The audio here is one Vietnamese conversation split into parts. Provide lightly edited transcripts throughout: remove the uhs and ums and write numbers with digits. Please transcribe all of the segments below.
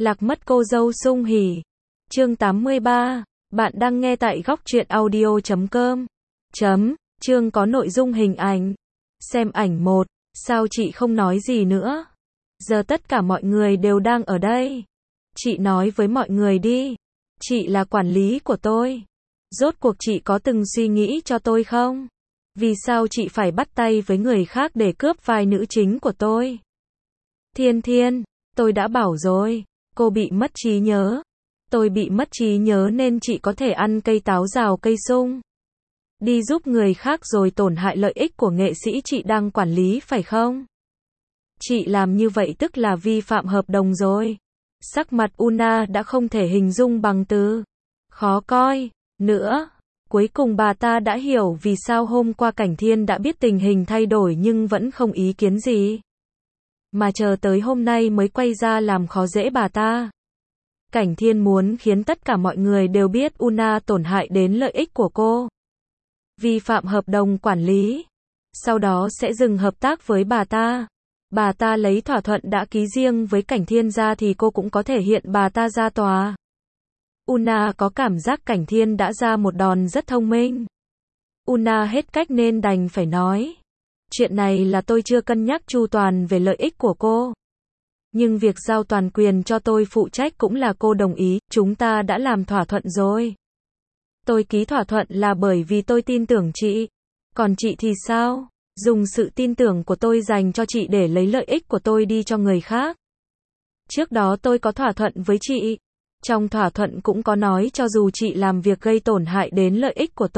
Lạc mất cô dâu sung hỉ. Chương 83. Bạn đang nghe tại góc truyện audio.com. Chương có nội dung hình ảnh. Xem ảnh 1. Sao chị không nói gì nữa? Giờ tất cả mọi người đều đang ở đây. Chị nói với mọi người đi. Chị là quản lý của tôi. Rốt cuộc chị có từng suy nghĩ cho tôi không? Vì sao chị phải bắt tay với người khác để cướp vai nữ chính của tôi? Thiên Thiên, tôi đã bảo rồi, cô bị mất trí nhớ. Tôi bị mất trí nhớ nên chị có thể ăn cây táo rào cây sung. Đi giúp người khác rồi tổn hại lợi ích của nghệ sĩ chị đang quản lý phải không? Chị làm như vậy tức là vi phạm hợp đồng rồi. Sắc mặt Una đã không thể hình dung bằng từ. Khó coi. Nữa. Cuối cùng bà ta đã hiểu vì sao hôm qua Cảnh Thiên đã biết tình hình thay đổi nhưng vẫn không ý kiến gì. Mà chờ tới hôm nay mới quay ra làm khó dễ bà ta. Cảnh Thiên muốn khiến tất cả mọi người đều biết Una tổn hại đến lợi ích của cô. Vi phạm hợp đồng quản lý. Sau đó sẽ dừng hợp tác với bà ta. Bà ta lấy thỏa thuận đã ký riêng với Cảnh Thiên ra thì cô cũng có thể hiện bà ta ra tòa. Una có cảm giác Cảnh Thiên đã ra một đòn rất thông minh. Una hết cách nên đành phải nói. Chuyện này là tôi chưa cân nhắc chu toàn về lợi ích của cô. Nhưng việc giao toàn quyền cho tôi phụ trách cũng là cô đồng ý, chúng ta đã làm thỏa thuận rồi. Tôi ký thỏa thuận là bởi vì tôi tin tưởng chị. Còn chị thì sao? Dùng sự tin tưởng của tôi dành cho chị để lấy lợi ích của tôi đi cho người khác. Trước đó tôi có thỏa thuận với chị. Trong thỏa thuận cũng có nói cho dù chị làm việc gây tổn hại đến lợi ích của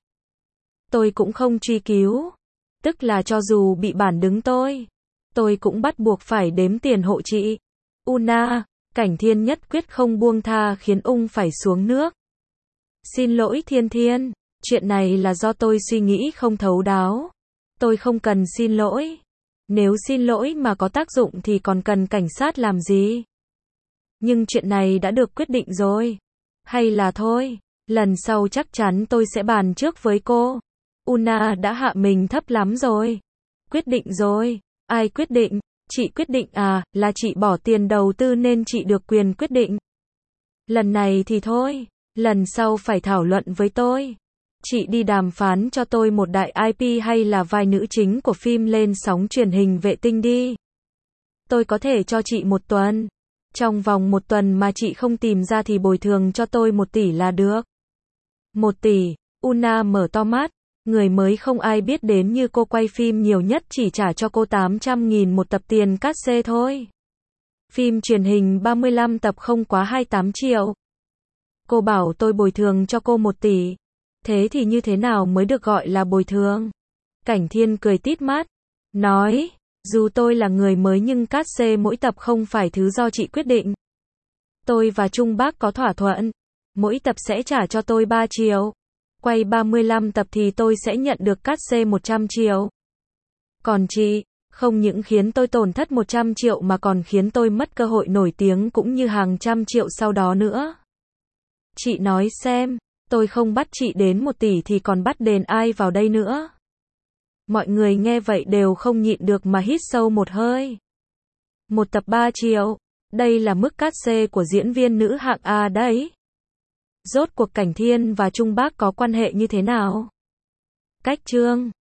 tôi cũng không truy cứu. Tức là cho dù bị bản đứng tôi cũng bắt buộc phải đếm tiền hộ chị. Una, Cảnh Thiên nhất quyết không buông tha khiến phải xuống nước. Xin lỗi Thiên Thiên, chuyện này là do tôi suy nghĩ không thấu đáo. Tôi không cần xin lỗi. Nếu xin lỗi mà có tác dụng thì còn cần cảnh sát làm gì? Nhưng chuyện này đã được quyết định rồi. Hay là thôi, lần sau chắc chắn tôi sẽ bàn trước với cô. Una đã hạ mình thấp lắm rồi. Quyết định rồi. Ai quyết định? Chị quyết định à, là chị bỏ tiền đầu tư nên chị được quyền quyết định. Lần này thì thôi, lần sau phải thảo luận với tôi. Chị đi đàm phán cho tôi một đại IP hay là vai nữ chính của phim lên sóng truyền hình vệ tinh đi. Tôi có thể cho chị 1 tuần. Trong vòng 1 tuần mà chị không tìm ra thì bồi thường cho tôi 1 tỷ là được. 1 tỷ, Una mở to mắt. Người mới không ai biết đến như cô quay phim nhiều nhất chỉ trả cho cô 800.000 một tập tiền cát xê thôi. Phim truyền hình 35 tập không quá 28 triệu. Cô bảo tôi bồi thường cho cô 1 tỷ. Thế thì như thế nào mới được gọi là bồi thường? Cảnh Thiên cười tít mắt. Nói, dù tôi là người mới nhưng cát xê mỗi tập không phải thứ do chị quyết định. Tôi và Trung Bác có thỏa thuận. Mỗi tập sẽ trả cho tôi 3 triệu. Quay 35 tập thì tôi sẽ nhận được cát xê 100 triệu. Còn chị, không những khiến tôi tổn thất 100 triệu mà còn khiến tôi mất cơ hội nổi tiếng cũng như hàng trăm triệu sau đó nữa. Chị nói xem, tôi không bắt chị đến 1 tỷ thì còn bắt đền ai vào đây nữa? Mọi người nghe vậy đều không nhịn được mà hít sâu một hơi. 1 tập 3 triệu, đây là mức cát xê của diễn viên nữ hạng A đấy. Rốt cuộc Cảnh Thiên và Trung Bác có quan hệ như thế nào? Cách chương